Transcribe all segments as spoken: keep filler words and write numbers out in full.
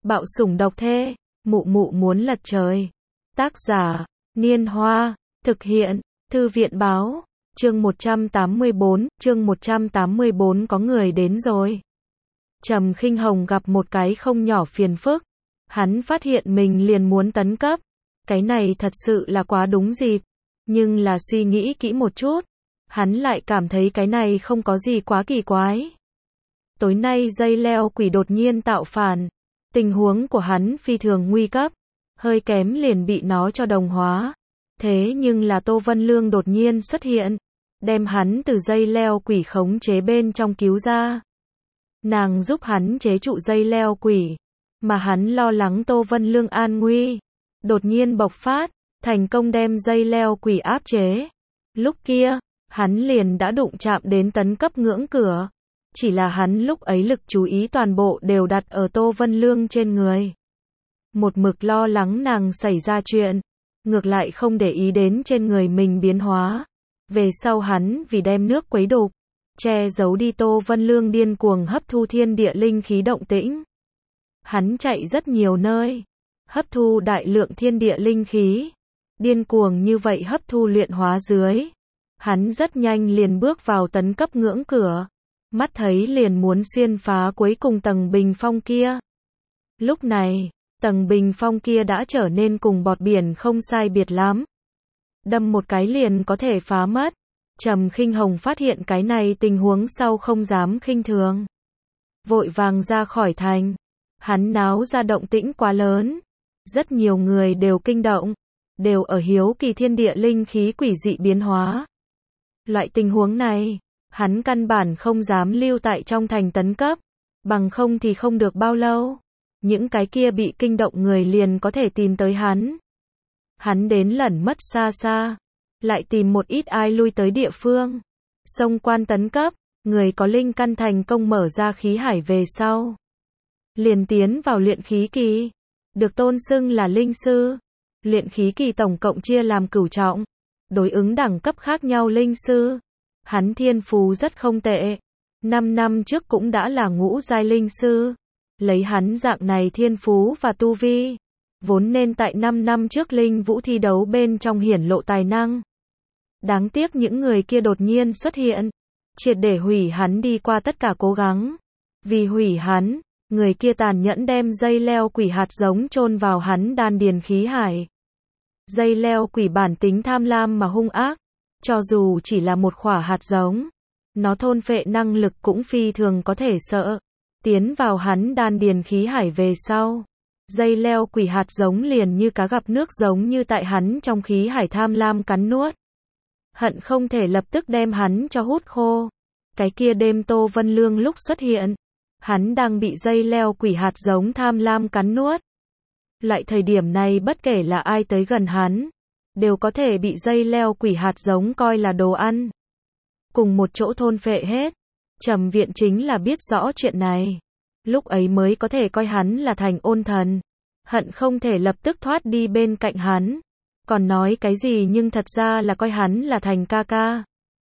Bạo sủng độc thê, mụ mụ muốn lật trời. Tác giả, Niên Hoa, thực hiện, Thư viện báo, chương một trăm tám mươi bốn, chương một trăm tám mươi bốn có người đến rồi. Trầm Khinh Hồng gặp một cái không nhỏ phiền phức, hắn phát hiện mình liền muốn tấn cấp, cái này thật sự là quá đúng dịp, nhưng là suy nghĩ kỹ một chút, hắn lại cảm thấy cái này không có gì quá kỳ quái. Tối nay dây leo quỷ đột nhiên tạo phản, tình huống của hắn phi thường nguy cấp, hơi kém liền bị nó cho đồng hóa. Thế nhưng là Tô Vân Lương đột nhiên xuất hiện, đem hắn từ dây leo quỷ khống chế bên trong cứu ra. Nàng giúp hắn chế trụ dây leo quỷ, mà hắn lo lắng Tô Vân Lương an nguy, đột nhiên bộc phát, thành công đem dây leo quỷ áp chế. Lúc kia, hắn liền đã đụng chạm đến tấn cấp ngưỡng cửa, chỉ là hắn lúc ấy lực chú ý toàn bộ đều đặt ở Tô Vân Lương trên người. Một mực lo lắng nàng xảy ra chuyện, ngược lại không để ý đến trên người mình biến hóa. Về sau hắn vì đem nước quấy đục, che giấu đi Tô Vân Lương điên cuồng hấp thu thiên địa linh khí động tĩnh. Hắn chạy rất nhiều nơi, hấp thu đại lượng thiên địa linh khí, điên cuồng như vậy hấp thu luyện hóa dưới. Hắn rất nhanh liền bước vào tấn cấp ngưỡng cửa, mắt thấy liền muốn xuyên phá cuối cùng tầng bình phong kia. Lúc này, tầng bình phong kia đã trở nên cùng bọt biển không sai biệt lắm. Đâm một cái liền có thể phá mất. Trầm Khinh Hồng phát hiện cái này tình huống sau không dám khinh thường, vội vàng ra khỏi thành. Hắn náo ra động tĩnh quá lớn, rất nhiều người đều kinh động, đều ở hiếu kỳ thiên địa linh khí quỷ dị biến hóa. Loại tình huống này, hắn căn bản không dám lưu tại trong thành tấn cấp, bằng không thì không được bao lâu, những cái kia bị kinh động người liền có thể tìm tới hắn. Hắn đến lẩn mất xa xa, lại tìm một ít ai lui tới địa phương, xông quan tấn cấp, người có linh căn thành công mở ra khí hải về sau, liền tiến vào luyện khí kỳ, được tôn xưng là linh sư. Luyện khí kỳ tổng cộng chia làm cửu trọng, đối ứng đẳng cấp khác nhau linh sư. Hắn thiên phú rất không tệ, năm năm trước cũng đã là ngũ giai linh sư. Lấy hắn dạng này thiên phú và tu vi, vốn nên tại năm năm trước linh vũ thi đấu bên trong hiển lộ tài năng. Đáng tiếc những người kia đột nhiên xuất hiện, triệt để hủy hắn đi qua tất cả cố gắng. Vì hủy hắn, người kia tàn nhẫn đem dây leo quỷ hạt giống chôn vào hắn đan điền khí hải. Dây leo quỷ bản tính tham lam mà hung ác, cho dù chỉ là một khỏa hạt giống, nó thôn phệ năng lực cũng phi thường có thể sợ. Tiến vào hắn đan điền khí hải về sau, dây leo quỷ hạt giống liền như cá gặp nước giống như tại hắn trong khí hải tham lam cắn nuốt. Hận không thể lập tức đem hắn cho hút khô. Cái kia đêm Tô Vân Lương lúc xuất hiện, hắn đang bị dây leo quỷ hạt giống tham lam cắn nuốt. Loại thời điểm này bất kể là ai tới gần hắn, đều có thể bị dây leo quỷ hạt giống coi là đồ ăn, cùng một chỗ thôn phệ hết. Trầm Viện chính là biết rõ chuyện này, lúc ấy mới có thể coi hắn là thành ôn thần, hận không thể lập tức thoát đi bên cạnh hắn, còn nói cái gì nhưng thật ra là coi hắn là thành ca ca.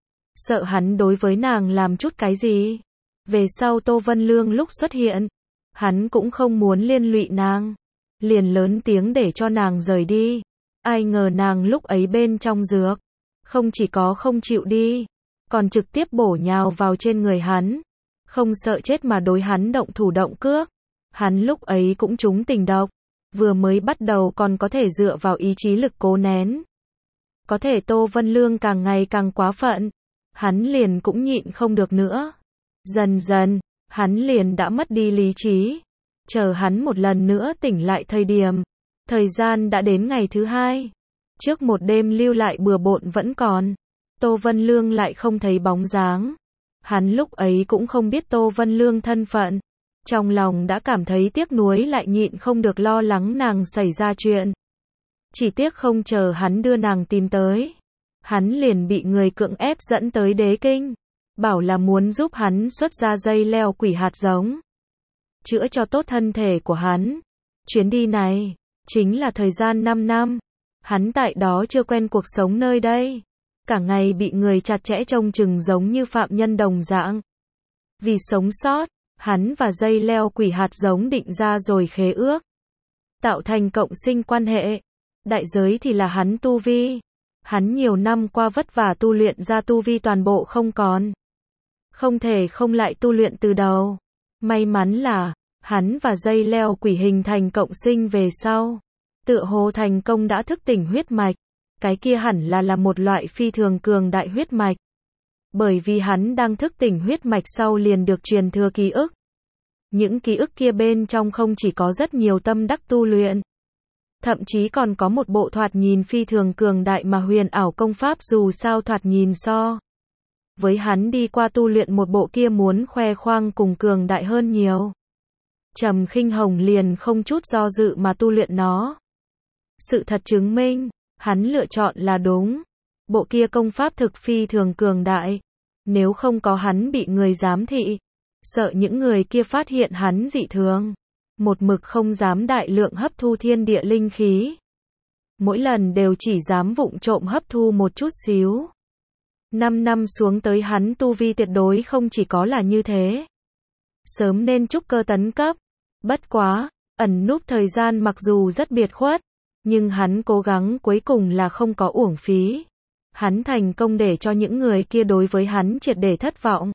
Sợ hắn đối với nàng làm chút cái gì. Về sau Tô Vân Lương lúc xuất hiện, hắn cũng không muốn liên lụy nàng, liền lớn tiếng để cho nàng rời đi. Ai ngờ nàng lúc ấy bên trong dược, không chỉ có không chịu đi, còn trực tiếp bổ nhào vào trên người hắn, không sợ chết mà đối hắn động thủ động cước. Hắn lúc ấy cũng trúng tình độc, vừa mới bắt đầu còn có thể dựa vào ý chí lực cố nén. Có thể Tô Vân Lương càng ngày càng quá phận, hắn liền cũng nhịn không được nữa. Dần dần, hắn liền đã mất đi lý trí. Chờ hắn một lần nữa tỉnh lại thời điểm, thời gian đã đến ngày thứ hai. Trước một đêm lưu lại bừa bộn vẫn còn, Tô Vân Lương lại không thấy bóng dáng. Hắn lúc ấy cũng không biết Tô Vân Lương thân phận, trong lòng đã cảm thấy tiếc nuối lại nhịn không được lo lắng nàng xảy ra chuyện. Chỉ tiếc không chờ hắn đưa nàng tìm tới, hắn liền bị người cưỡng ép dẫn tới Đế Kinh, bảo là muốn giúp hắn xuất ra dây leo quỷ hạt giống, chữa cho tốt thân thể của hắn. Chuyến đi này, chính là thời gian năm năm. Hắn tại đó chưa quen cuộc sống nơi đây, cả ngày bị người chặt chẽ trông chừng giống như phạm nhân đồng dạng. Vì sống sót, hắn và dây leo quỷ hạt giống định ra rồi khế ước, tạo thành cộng sinh quan hệ. Đại giới thì là hắn tu vi. Hắn nhiều năm qua vất vả tu luyện ra tu vi toàn bộ không còn. Không thể không lại tu luyện từ đầu. May mắn là, hắn và dây leo quỷ hình thành cộng sinh về sau. Tựa hồ thành công đã thức tỉnh huyết mạch. Cái kia hẳn là là một loại phi thường cường đại huyết mạch. Bởi vì hắn đang thức tỉnh huyết mạch sau liền được truyền thừa ký ức. Những ký ức kia bên trong không chỉ có rất nhiều tâm đắc tu luyện. Thậm chí còn có một bộ thoạt nhìn phi thường cường đại mà huyền ảo công pháp dù sao thoạt nhìn so. Với hắn đi qua tu luyện một bộ kia muốn khoe khoang cùng cường đại hơn nhiều. Trầm Khinh Hồng liền không chút do dự mà tu luyện nó. Sự thật chứng minh, hắn lựa chọn là đúng. Bộ kia công pháp thực phi thường cường đại. Nếu không có hắn bị người giám thị, sợ những người kia phát hiện hắn dị thường. Một mực không dám đại lượng hấp thu thiên địa linh khí. Mỗi lần đều chỉ dám vụng trộm hấp thu một chút xíu. Năm năm xuống tới hắn tu vi tuyệt đối không chỉ có là như thế. Sớm nên trúc cơ tấn cấp. Bất quá, ẩn núp thời gian mặc dù rất biệt khuất, nhưng hắn cố gắng cuối cùng là không có uổng phí. Hắn thành công để cho những người kia đối với hắn triệt để thất vọng.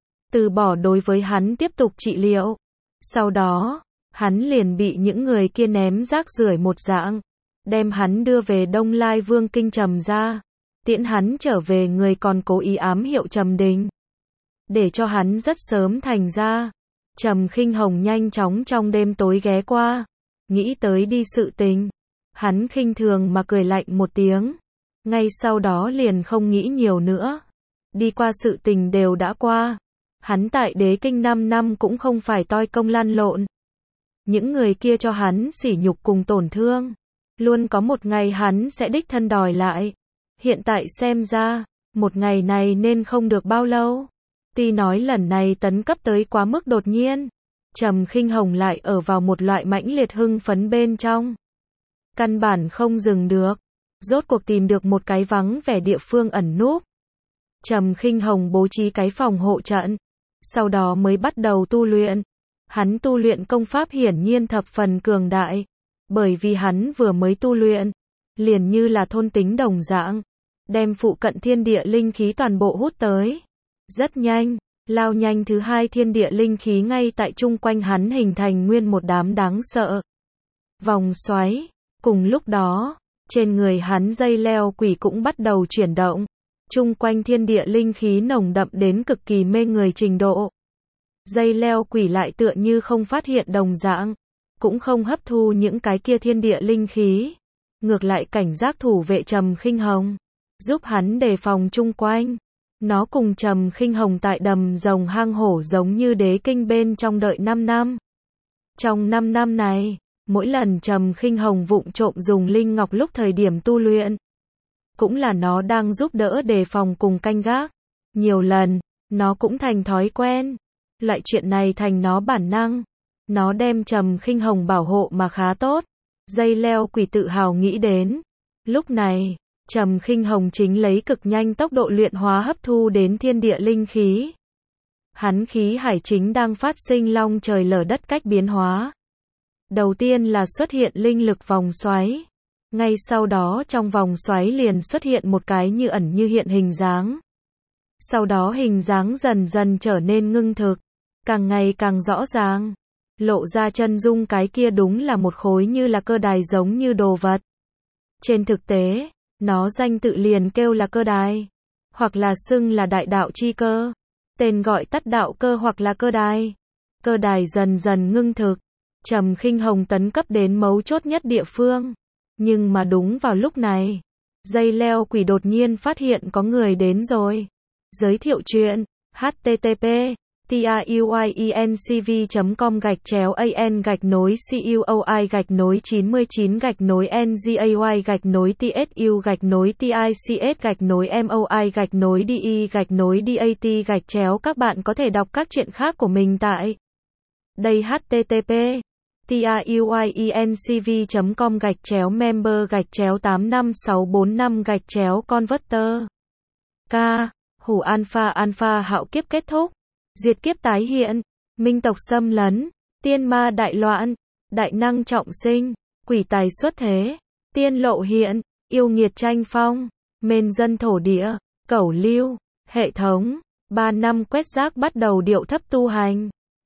Từ bỏ đối với hắn tiếp tục trị liệu. Sau đó, hắn liền bị những người kia ném rác rưởi một dạng. Đem hắn đưa về Đông Lai Vương Kinh Trầm ra. Tiễn hắn trở về người còn cố ý ám hiệu Trầm Đình. Để cho hắn rất sớm thành ra. Trầm Khinh Hồng nhanh chóng trong đêm tối ghé qua. Nghĩ tới đi sự tình. Hắn khinh thường mà cười lạnh một tiếng. Ngay sau đó liền không nghĩ nhiều nữa. Đi qua sự tình đều đã qua. Hắn tại Đế Kinh năm năm cũng không phải toi công lăn lộn. Những người kia cho hắn sỉ nhục cùng tổn thương. Luôn có một ngày hắn sẽ đích thân đòi lại. Hiện tại xem ra, một ngày này nên không được bao lâu. Tuy nói lần này tấn cấp tới quá mức đột nhiên. Trầm Khinh Hồng lại ở vào một loại mãnh liệt hưng phấn bên trong. Căn bản không dừng được. Rốt cuộc tìm được một cái vắng vẻ địa phương ẩn núp. Trầm Khinh Hồng bố trí cái phòng hộ trận. Sau đó mới bắt đầu tu luyện. Hắn tu luyện công pháp hiển nhiên thập phần cường đại. Bởi vì hắn vừa mới tu luyện. Liền như là thôn tính đồng dạng. Đem phụ cận thiên địa linh khí toàn bộ hút tới. Rất nhanh. Lao nhanh thứ hai thiên địa linh khí ngay tại chung quanh hắn hình thành nguyên một đám đáng sợ. Vòng xoáy. Cùng lúc đó, trên người hắn dây leo quỷ cũng bắt đầu chuyển động. Chung quanh thiên địa linh khí nồng đậm đến cực kỳ mê người trình độ. Dây leo quỷ lại tựa như không phát hiện đồng dạng. Cũng không hấp thu những cái kia thiên địa linh khí. Ngược lại cảnh giác thủ vệ Trầm Khinh Hồng. Giúp hắn đề phòng chung quanh. Nó cùng Trầm Khinh Hồng tại đầm rồng hang hổ giống như Đế Kinh bên trong đợi năm năm. Trong năm năm này, mỗi lần Trầm Khinh Hồng vụng trộm dùng linh ngọc lúc thời điểm tu luyện. Cũng là nó đang giúp đỡ đề phòng cùng canh gác. Nhiều lần, nó cũng thành thói quen. Loại chuyện này thành nó bản năng. Nó đem Trầm Khinh Hồng bảo hộ mà khá tốt. Dây leo quỷ tự hào nghĩ đến. Lúc này, Trầm Khinh Hồng chính lấy cực nhanh tốc độ luyện hóa hấp thu đến thiên địa linh khí. Hắn khí hải chính đang phát sinh long trời lở đất cách biến hóa. Đầu tiên là xuất hiện linh lực vòng xoáy. Ngay sau đó trong vòng xoáy liền xuất hiện một cái như ẩn như hiện hình dáng. Sau đó hình dáng dần dần trở nên ngưng thực. Càng ngày càng rõ ràng. Lộ ra chân dung cái kia đúng là một khối như là cơ đài giống như đồ vật. Trên thực tế, nó danh tự liền kêu là cơ đài. Hoặc là xưng là đại đạo chi cơ. Tên gọi tắt đạo cơ hoặc là cơ đài. Cơ đài dần dần ngưng thực. Trầm Khinh Hồng tấn cấp đến mấu chốt nhất địa phương. Nhưng mà đúng vào lúc này, dây leo quỷ đột nhiên phát hiện có người đến rồi. Giới thiệu chuyện, http truyencv.com gạch chéo an gạch nối cuoi gạch nối chín mươi chín gạch nối ngay gạch nối tsu gạch nối tics gạch nối moi gạch nối de gạch nối dat gạch chéo. Các bạn có thể đọc các chuyện khác của mình tại đây http truyencv.com gạch chéo member gạch chéo tám năm sáu bốn năm gạch chéo converter. K. Hủ alpha alpha hạo kiếp kết thúc. Diệt kiếp tái hiện. minh tộc xâm lấn, tiên ma đại loạn, đại năng trọng sinh, quỷ tài xuất thế, tiên lộ hiện, yêu nghiệt tranh phong, mên dân thổ địa, cẩu lưu, hệ thống, ba năm quét rác bắt đầu điệu thấp tu hành.